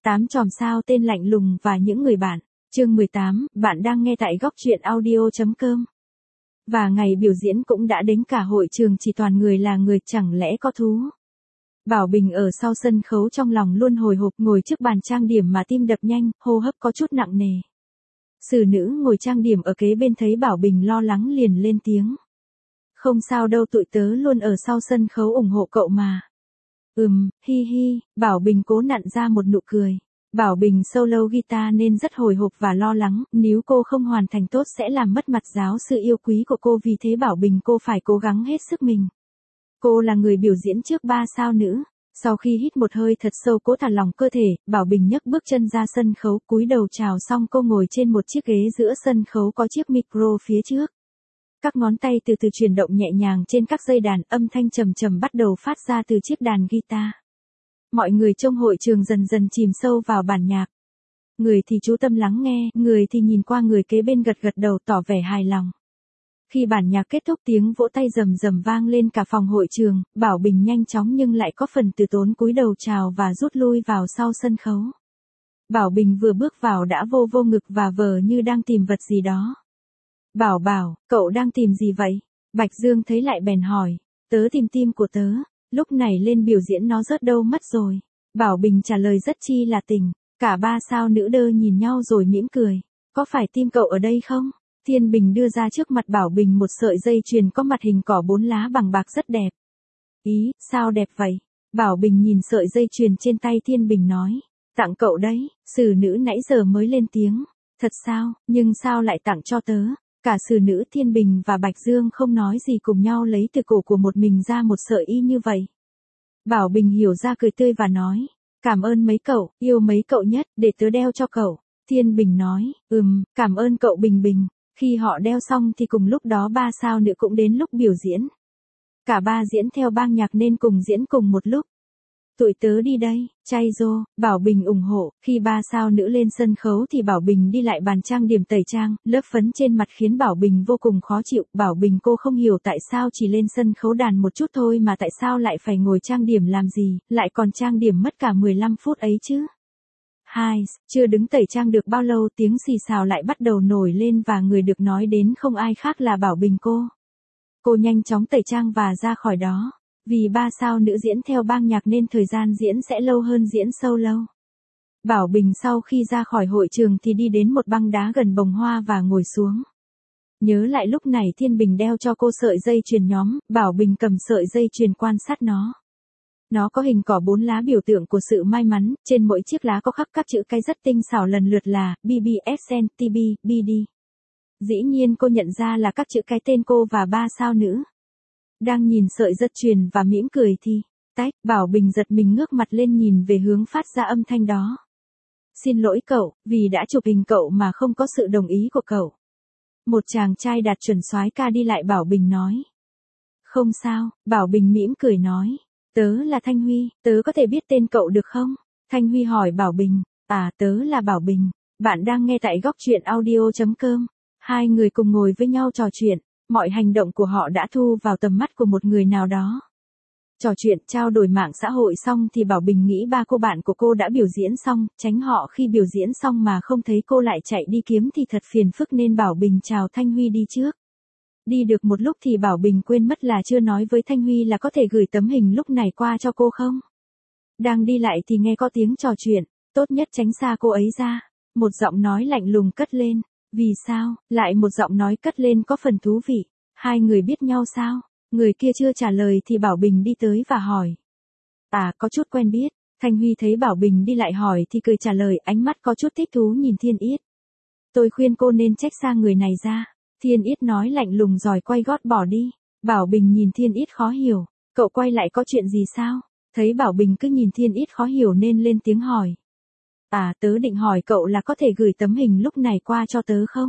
8 chòm sao tên lạnh lùng và những người bạn. Chương 18, bạn đang nghe tại góc truyện audio.com. Và ngày biểu diễn cũng đã đến, cả hội trường chỉ toàn người là người, chẳng lẽ có thú. Bảo Bình ở sau sân khấu trong lòng luôn hồi hộp, ngồi trước bàn trang điểm mà tim đập nhanh, hô hấp có chút nặng nề. Xử nữ ngồi trang điểm ở kế bên thấy Bảo Bình lo lắng liền lên tiếng. Không sao đâu, tụi tớ luôn ở sau sân khấu ủng hộ cậu mà. Hi hi, Bảo Bình cố nặn ra một nụ cười. Bảo Bình solo guitar nên rất hồi hộp và lo lắng, nếu cô không hoàn thành tốt sẽ làm mất mặt giáo sư yêu quý của cô, vì thế Bảo Bình cô phải cố gắng hết sức mình. Cô là người biểu diễn trước 3 sao nữ. Sau khi hít một hơi thật sâu cố thả lỏng cơ thể, Bảo Bình nhấc bước chân ra sân khấu, cúi đầu chào xong cô ngồi trên một chiếc ghế giữa sân khấu có chiếc micro phía trước. Các ngón tay từ từ chuyển động nhẹ nhàng trên các dây đàn, âm thanh trầm trầm bắt đầu phát ra từ chiếc đàn guitar. Mọi người trong hội trường dần dần chìm sâu vào bản nhạc. Người thì chú tâm lắng nghe, người thì nhìn qua người kế bên gật gật đầu tỏ vẻ hài lòng. Khi bản nhạc kết thúc, tiếng vỗ tay rầm rầm vang lên cả phòng hội trường, Bảo Bình nhanh chóng nhưng lại có phần từ tốn cúi đầu chào và rút lui vào sau sân khấu. Bảo Bình vừa bước vào đã vô ngực và vờ như đang tìm vật gì đó. Bảo, cậu đang tìm gì vậy? Bạch Dương thấy lại bèn hỏi. Tớ tìm tim của tớ, lúc này lên biểu diễn nó rớt đâu mất rồi. Bảo Bình trả lời rất chi là tình. Cả 3 sao nữ đơ nhìn nhau rồi mỉm cười. Có phải tim cậu ở đây không? Thiên Bình đưa ra trước mặt Bảo Bình một sợi dây chuyền có mặt hình cỏ 4 lá bằng bạc rất đẹp. Ý, sao đẹp vậy? Bảo Bình nhìn sợi dây chuyền trên tay Thiên Bình nói. Tặng cậu đấy. Xử nữ nãy giờ mới lên tiếng. Thật sao, nhưng sao lại tặng cho tớ? Cả xử nữ Thiên Bình và Bạch Dương không nói gì cùng nhau lấy từ cổ của một mình ra một sợi y như vậy. Bảo Bình hiểu ra cười tươi và nói. Cảm ơn mấy cậu, yêu mấy cậu nhất, để tớ đeo cho cậu. Thiên Bình nói. Cảm ơn cậu Bình. Khi họ đeo xong thì cùng lúc đó 3 sao nữ cũng đến lúc biểu diễn. Cả 3 diễn theo bang nhạc nên cùng diễn cùng một lúc. Tụi tớ đi đây, chay rô, Bảo Bình ủng hộ. Khi 3 sao nữ lên sân khấu thì Bảo Bình đi lại bàn trang điểm tẩy trang, lớp phấn trên mặt khiến Bảo Bình vô cùng khó chịu. Bảo Bình cô không hiểu tại sao chỉ lên sân khấu đàn một chút thôi mà tại sao lại phải ngồi trang điểm làm gì, lại còn trang điểm mất cả 15 phút ấy chứ. Chưa đứng tẩy trang được bao lâu tiếng xì xào lại bắt đầu nổi lên và người được nói đến không ai khác là Bảo Bình cô. Cô nhanh chóng tẩy trang và ra khỏi đó. Vì 3 sao nữ diễn theo bang nhạc nên thời gian diễn sẽ lâu hơn diễn solo. Bảo Bình sau khi ra khỏi hội trường thì đi đến một băng đá gần bồng hoa và ngồi xuống. Nhớ lại lúc này Thiên Bình đeo cho cô sợi dây chuyền nhóm, Bảo Bình cầm sợi dây chuyền quan sát nó. Nó có hình cỏ 4 lá biểu tượng của sự may mắn, trên mỗi chiếc lá có khắc các chữ cái rất tinh xảo lần lượt là BBSN, TB, BD. Dĩ nhiên cô nhận ra là các chữ cái tên cô và 3 sao nữ. Đang nhìn sợi dây chuyền và mỉm cười thì, Bảo Bình giật mình ngước mặt lên nhìn về hướng phát ra âm thanh đó. Xin lỗi cậu, vì đã chụp hình cậu mà không có sự đồng ý của cậu. Một chàng trai đạt chuẩn soái ca đi lại Bảo Bình nói. Không sao, Bảo Bình mỉm cười nói. Tớ là Thanh Huy, tớ có thể biết tên cậu được không? Thanh Huy hỏi Bảo Bình. Tớ là Bảo Bình. Bạn đang nghe tại góc truyện audio.com. Hai người cùng ngồi với nhau trò chuyện. Mọi hành động của họ đã thu vào tầm mắt của một người nào đó. Trò chuyện trao đổi mạng xã hội xong thì Bảo Bình nghĩ 3 cô bạn của cô đã biểu diễn xong, tránh họ khi biểu diễn xong mà không thấy cô lại chạy đi kiếm thì thật phiền phức nên Bảo Bình chào Thanh Huy đi trước. Đi được một lúc thì Bảo Bình quên mất là chưa nói với Thanh Huy là có thể gửi tấm hình lúc này qua cho cô không. Đang đi lại thì nghe có tiếng trò chuyện, tốt nhất tránh xa cô ấy ra. Một giọng nói lạnh lùng cất lên. Vì sao? Lại một giọng nói cất lên có phần thú vị. Hai người biết nhau sao? Người kia chưa trả lời thì Bảo Bình đi tới và hỏi. Có chút quen biết. Thanh Huy thấy Bảo Bình đi lại hỏi thì cười trả lời, ánh mắt có chút thích thú nhìn Thiên Yết. Tôi khuyên cô nên trách xa người này ra. Thiên Yết nói lạnh lùng rồi quay gót bỏ đi. Bảo Bình nhìn Thiên Yết khó hiểu. Cậu quay lại có chuyện gì sao? Thấy Bảo Bình cứ nhìn Thiên Yết khó hiểu nên lên tiếng hỏi. Tớ định hỏi cậu là có thể gửi tấm hình lúc này qua cho tớ không?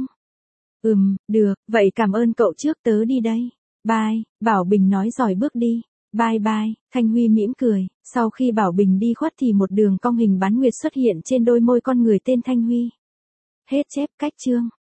Được, vậy cảm ơn cậu trước, tớ đi đây. Bye, Bảo Bình nói rồi bước đi. Bye, Thanh Huy mỉm cười. Sau khi Bảo Bình đi khuất thì một đường cong hình bán nguyệt xuất hiện trên đôi môi con người tên Thanh Huy. Hết chép cách chương.